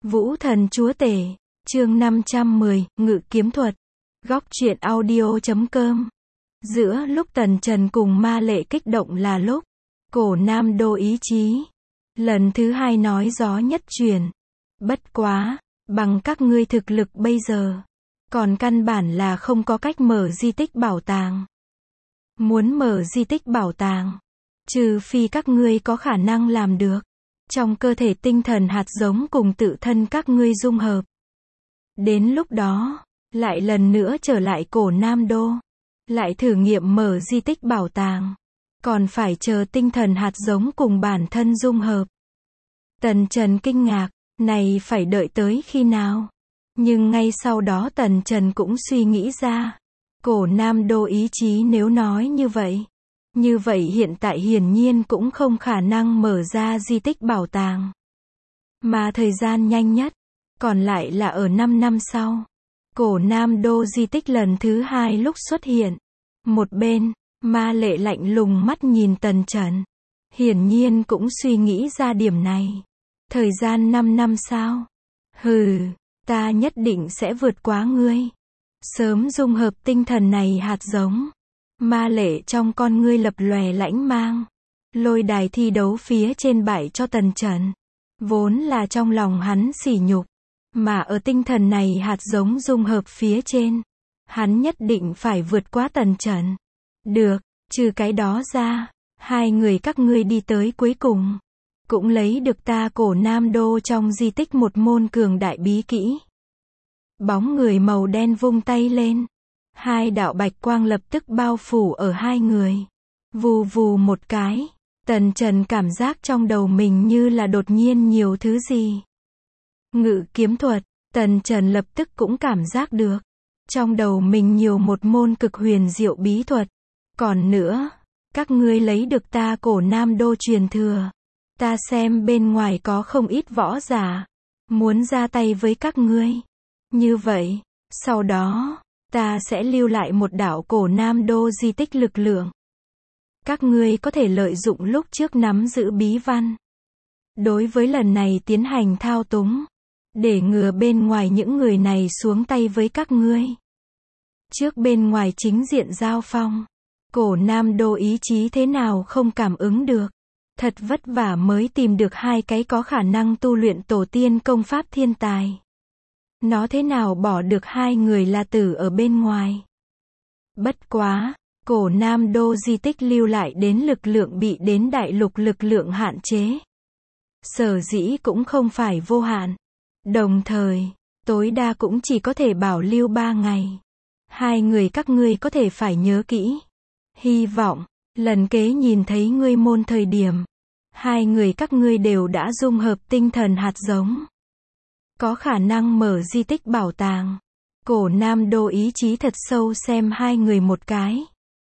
Vũ Thần Chúa Tể, chương 510, Ngự Kiếm Thuật. Góc truyện audio.com. Giữa lúc Tần Trần cùng Ma Lệ kích động là lúc Cổ Nam Đô ý chí lần thứ hai nói gió nhất truyền. Bất quá, bằng các ngươi thực lực bây giờ, còn căn bản là không có cách mở di tích bảo tàng. Muốn mở di tích bảo tàng, trừ phi các ngươi có khả năng làm được. Trong cơ thể tinh thần hạt giống cùng tự thân các ngươi dung hợp. Đến lúc đó, lại lần nữa trở lại Cổ Nam Đô. Lại thử nghiệm mở di tích bảo tàng. Còn phải chờ tinh thần hạt giống cùng bản thân dung hợp. Tần Trần kinh ngạc, này phải đợi tới khi nào? Nhưng ngay sau đó Tần Trần cũng suy nghĩ ra. Cổ Nam Đô ý chí nếu nói như vậy hiện tại hiển nhiên cũng không khả năng mở ra di tích bảo tàng. Mà thời gian nhanh nhất, còn lại là ở 5 năm sau. Cổ Nam Đô di tích lần thứ hai lúc xuất hiện. Một bên, Ma Lệ lạnh lùng mắt nhìn Tần Trần. Hiển nhiên cũng suy nghĩ ra điểm này. Thời gian 5 năm sao? Hừ, ta nhất định sẽ vượt quá ngươi. Sớm dung hợp tinh thần này hạt giống. Ma Lệ trong con ngươi lập lòe lãnh mang. Lôi đài thi đấu phía trên bại cho Tần Trần. Vốn là trong lòng hắn sỉ nhục. Mà ở tinh thần này hạt giống dung hợp phía trên. Hắn nhất định phải vượt qua Tần Trần. Được, trừ cái đó ra, hai người các ngươi đi tới cuối cùng. Cũng lấy được ta Cổ Nam Đô trong di tích một môn cường đại bí kỹ. Bóng người màu đen vung tay lên. Hai đạo bạch quang lập tức bao phủ ở hai người. Vù vù một cái. Tần Trần cảm giác trong đầu mình như là đột nhiên nhiều thứ gì. Ngự kiếm thuật. Tần Trần lập tức cũng cảm giác được. Trong đầu mình nhiều một môn cực huyền diệu bí thuật. Còn nữa, các ngươi lấy được ta Cổ Nam Đô truyền thừa. Ta xem bên ngoài có không ít võ giả. Muốn ra tay với các ngươi. Như vậy, sau đó, ta sẽ lưu lại một đạo Cổ Nam Đô di tích lực lượng. Các ngươi có thể lợi dụng lúc trước nắm giữ bí văn. Đối với lần này tiến hành thao túng. Để ngừa bên ngoài những người này xuống tay với các ngươi. Trước bên ngoài chính diện giao phong. Cổ Nam Đô ý chí thế nào không cảm ứng được. Thật vất vả mới tìm được hai cái có khả năng tu luyện tổ tiên công pháp thiên tài. Nó thế nào bỏ được hai người La Tử ở bên ngoài. Bất quá, Cổ Nam Đô di tích lưu lại đến lực lượng bị đến đại lục lực lượng hạn chế. Sở dĩ cũng không phải vô hạn. Đồng thời, tối đa cũng chỉ có thể bảo lưu 3 ngày. Hai người các ngươi có thể phải nhớ kỹ. Hy vọng, lần kế nhìn thấy ngươi môn thời điểm, hai người các ngươi đều đã dung hợp tinh thần hạt giống. Có khả năng mở di tích bảo tàng. Cổ Nam Đô ý chí thật sâu xem hai người một cái.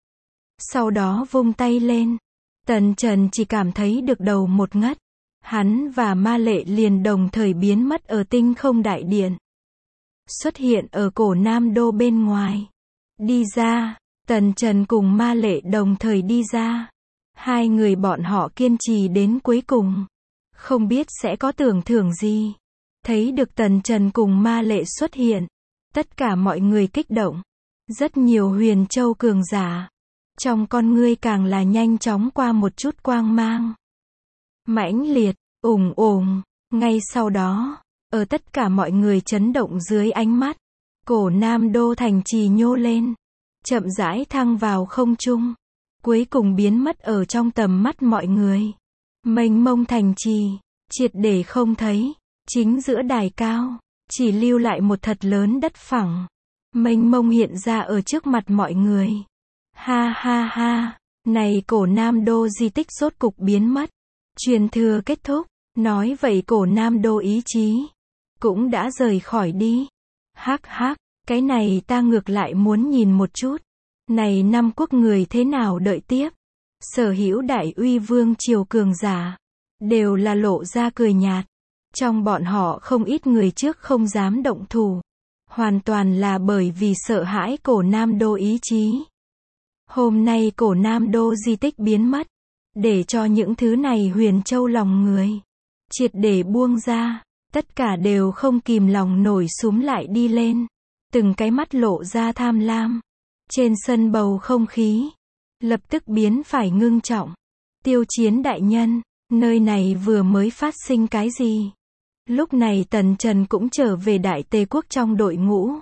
Sau đó vung tay lên. Tần Trần chỉ cảm thấy được đầu một ngất. Hắn và Ma Lệ liền đồng thời biến mất ở tinh không đại điện. Xuất hiện ở Cổ Nam Đô bên ngoài. Đi ra, Tần Trần cùng Ma Lệ đồng thời đi ra. Hai người bọn họ kiên trì đến cuối cùng. Không biết sẽ có tưởng thưởng gì. Thấy được Tần Trần cùng Ma Lệ xuất hiện. Tất cả mọi người kích động. Rất nhiều huyền châu cường giả. Trong con ngươi càng là nhanh chóng qua một chút quang mang. Mãnh liệt, ùng ùng. Ngay sau đó, ở tất cả mọi người chấn động dưới ánh mắt. Cổ Nam Đô thành trì nhô lên. Chậm rãi thăng vào không trung. Cuối cùng biến mất ở trong tầm mắt mọi người. Mênh mông thành trì, triệt để không thấy. Chính giữa đài cao, chỉ lưu lại một thật lớn đất phẳng. Mênh mông hiện ra ở trước mặt mọi người. Ha ha ha, này Cổ Nam Đô di tích rốt cục biến mất. Truyền thừa kết thúc, nói vậy Cổ Nam Đô ý chí cũng đã rời khỏi đi. Hắc hắc, cái này ta ngược lại muốn nhìn một chút. Này năm quốc người thế nào đợi tiếp. Sở hữu đại uy vương triều cường giả đều là lộ ra cười nhạt. Trong bọn họ không ít người trước không dám động thủ. Hoàn toàn là bởi vì sợ hãi Cổ Nam Đô ý chí. Hôm nay Cổ Nam Đô di tích biến mất. Để cho những thứ này huyền châu lòng người triệt để buông ra. Tất cả đều không kìm lòng nổi súm lại đi lên. Từng cái mắt lộ ra tham lam. Trên sân bầu không khí lập tức biến phải ngưng trọng. Tiêu Chiến đại nhân, nơi này vừa mới phát sinh cái gì? Lúc này Tần Trần cũng trở về Đại Tề quốc trong đội ngũ.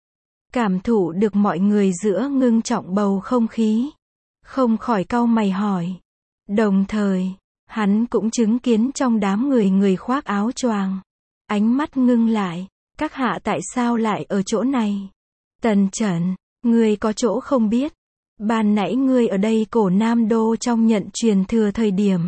Cảm thụ được mọi người giữa ngưng trọng bầu không khí. Không khỏi cau mày hỏi. Đồng thời, hắn cũng chứng kiến trong đám người khoác áo choàng. Ánh mắt ngưng lại. Các hạ tại sao lại ở chỗ này? Tần Trần, ngươi có chỗ không biết. Ban nãy ngươi ở đây Cổ Nam Đô trong nhận truyền thừa thời điểm.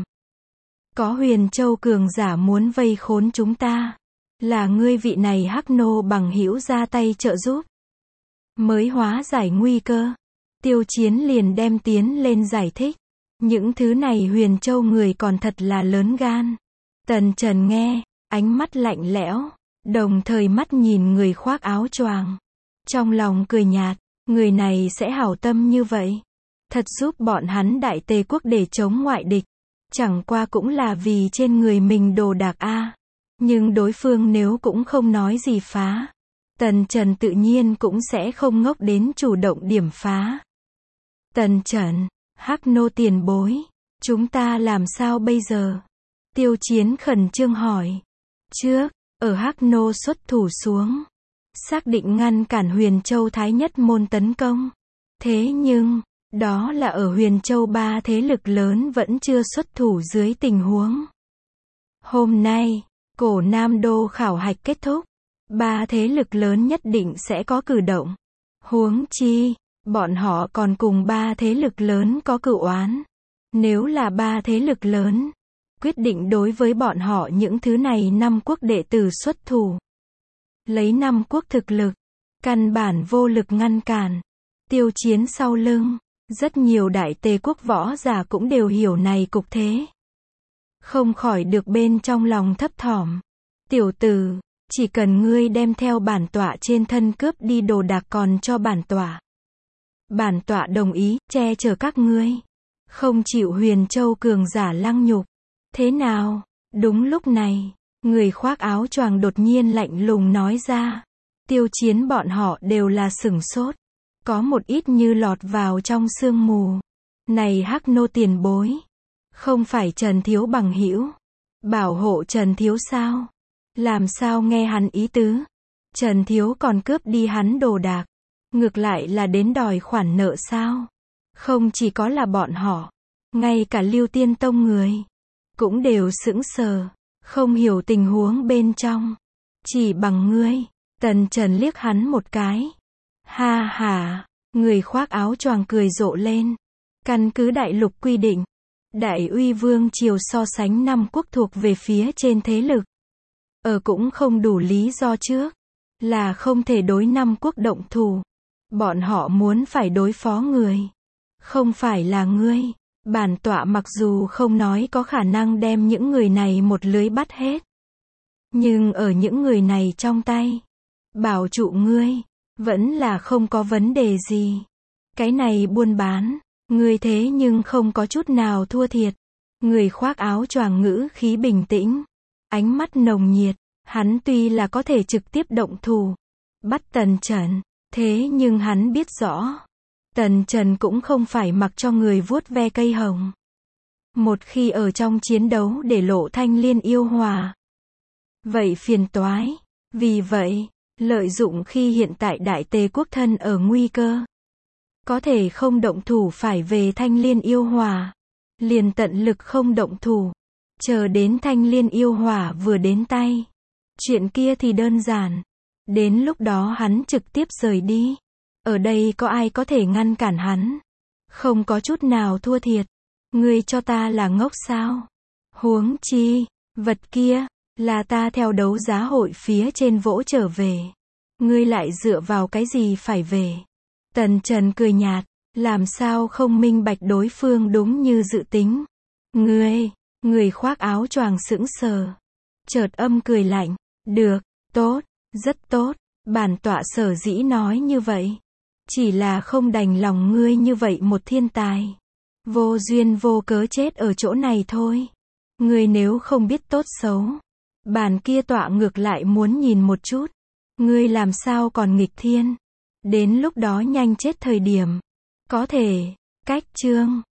Có Huyền Châu cường giả muốn vây khốn chúng ta. Là ngươi vị này Hắc Nô bằng hữu ra tay trợ giúp. Mới hóa giải nguy cơ. Tiêu Chiến liền đem tiến lên giải thích. Những thứ này Huyền Châu người còn thật là lớn gan. Tần Trần nghe, ánh mắt lạnh lẽo. Đồng thời mắt nhìn người khoác áo choàng. Trong lòng cười nhạt. Người này sẽ hảo tâm như vậy. Thật giúp bọn hắn Đại Tề quốc để chống ngoại địch. Chẳng qua cũng là vì trên người mình đồ đạc a. Nhưng đối phương nếu cũng không nói gì phá. Tần Trần tự nhiên cũng sẽ không ngốc đến chủ động điểm phá. Tần Trần, Hắc Nô tiền bối. Chúng ta làm sao bây giờ? Tiêu Chiến khẩn trương hỏi. Trước, ở Hắc Nô xuất thủ xuống. Xác định ngăn cản Huyền Châu Thái Nhất môn tấn công. Thế nhưng, đó là ở Huyền Châu ba thế lực lớn vẫn chưa xuất thủ dưới tình huống. Hôm nay, Cổ Nam Đô khảo hạch kết thúc. Ba thế lực lớn nhất định sẽ có cử động. Huống chi, bọn họ còn cùng ba thế lực lớn có cửu oán. Nếu là ba thế lực lớn, quyết định đối với bọn họ những thứ này năm quốc đệ tử xuất thủ. Lấy năm quốc thực lực, căn bản vô lực ngăn cản. Tiêu Chiến sau lưng, rất nhiều Đại Tề quốc võ giả cũng đều hiểu này cục thế. Không khỏi được bên trong lòng thấp thỏm. Tiểu tử, chỉ cần ngươi đem theo bản tọa trên thân cướp đi đồ đạc còn cho bản tọa. Bản tọa đồng ý, che chở các ngươi. Không chịu Huyền Châu cường giả lăng nhục. Thế nào? Đúng lúc này, người khoác áo choàng đột nhiên lạnh lùng nói ra. Tiêu Chiến bọn họ đều là sửng sốt. Có một ít như lọt vào trong sương mù. Này Hắc Nô tiền bối. Không phải Trần Thiếu bằng hữu. Bảo hộ Trần Thiếu sao? Làm sao nghe hắn ý tứ? Trần Thiếu còn cướp đi hắn đồ đạc. Ngược lại là đến đòi khoản nợ sao? Không chỉ có là bọn họ. Ngay cả Lưu Tiên Tông người. Cũng đều sững sờ. Không hiểu tình huống bên trong. Chỉ bằng ngươi. Tần Trần liếc hắn một cái. Ha ha. Người khoác áo choàng cười rộ lên. Căn cứ đại lục quy định. Đại Uy Vương triều so sánh năm quốc thuộc về phía trên thế lực. Cũng không đủ lý do trước. Là không thể đối năm quốc động thủ. Bọn họ muốn phải đối phó người. Không phải là ngươi. Bản tọa mặc dù không nói có khả năng đem những người này một lưới bắt hết. Nhưng ở những người này trong tay. Bảo trụ ngươi. Vẫn là không có vấn đề gì. Cái này buôn bán. Ngươi thế nhưng không có chút nào thua thiệt. Người khoác áo choàng ngữ khí bình tĩnh. Ánh mắt nồng nhiệt. Hắn tuy là có thể trực tiếp động thủ. Bắt Tần Trần. Thế nhưng hắn biết rõ. Tần Trần cũng không phải mặc cho người vuốt ve cây hồng. Một khi ở trong chiến đấu để lộ thanh liên yêu hòa. Vậy phiền toái. Vì vậy, lợi dụng khi hiện tại Đại Tề quốc thân ở nguy cơ. Có thể không động thủ phải về thanh liên yêu hòa. Liền tận lực không động thủ. Chờ đến thanh liên yêu hỏa vừa đến tay. Chuyện kia thì đơn giản. Đến lúc đó hắn trực tiếp rời đi. Ở đây có ai có thể ngăn cản hắn? Không có chút nào thua thiệt. Ngươi cho ta là ngốc sao? Huống chi, vật kia, là ta theo đấu giá hội phía trên vỗ trở về. Ngươi lại dựa vào cái gì phải về? Tần Trần cười nhạt, làm sao không minh bạch đối phương đúng như dự tính. Người khoác áo choàng sững sờ. Chợt âm cười lạnh, được, tốt, rất tốt, bản tọa sở dĩ nói như vậy. Chỉ là không đành lòng ngươi như vậy một thiên tài. Vô duyên vô cớ chết ở chỗ này thôi. Ngươi nếu không biết tốt xấu. Bàn kia tọa ngược lại muốn nhìn một chút. Ngươi làm sao còn nghịch thiên? Đến lúc đó nhanh chết thời điểm. Có thể. Cách chương.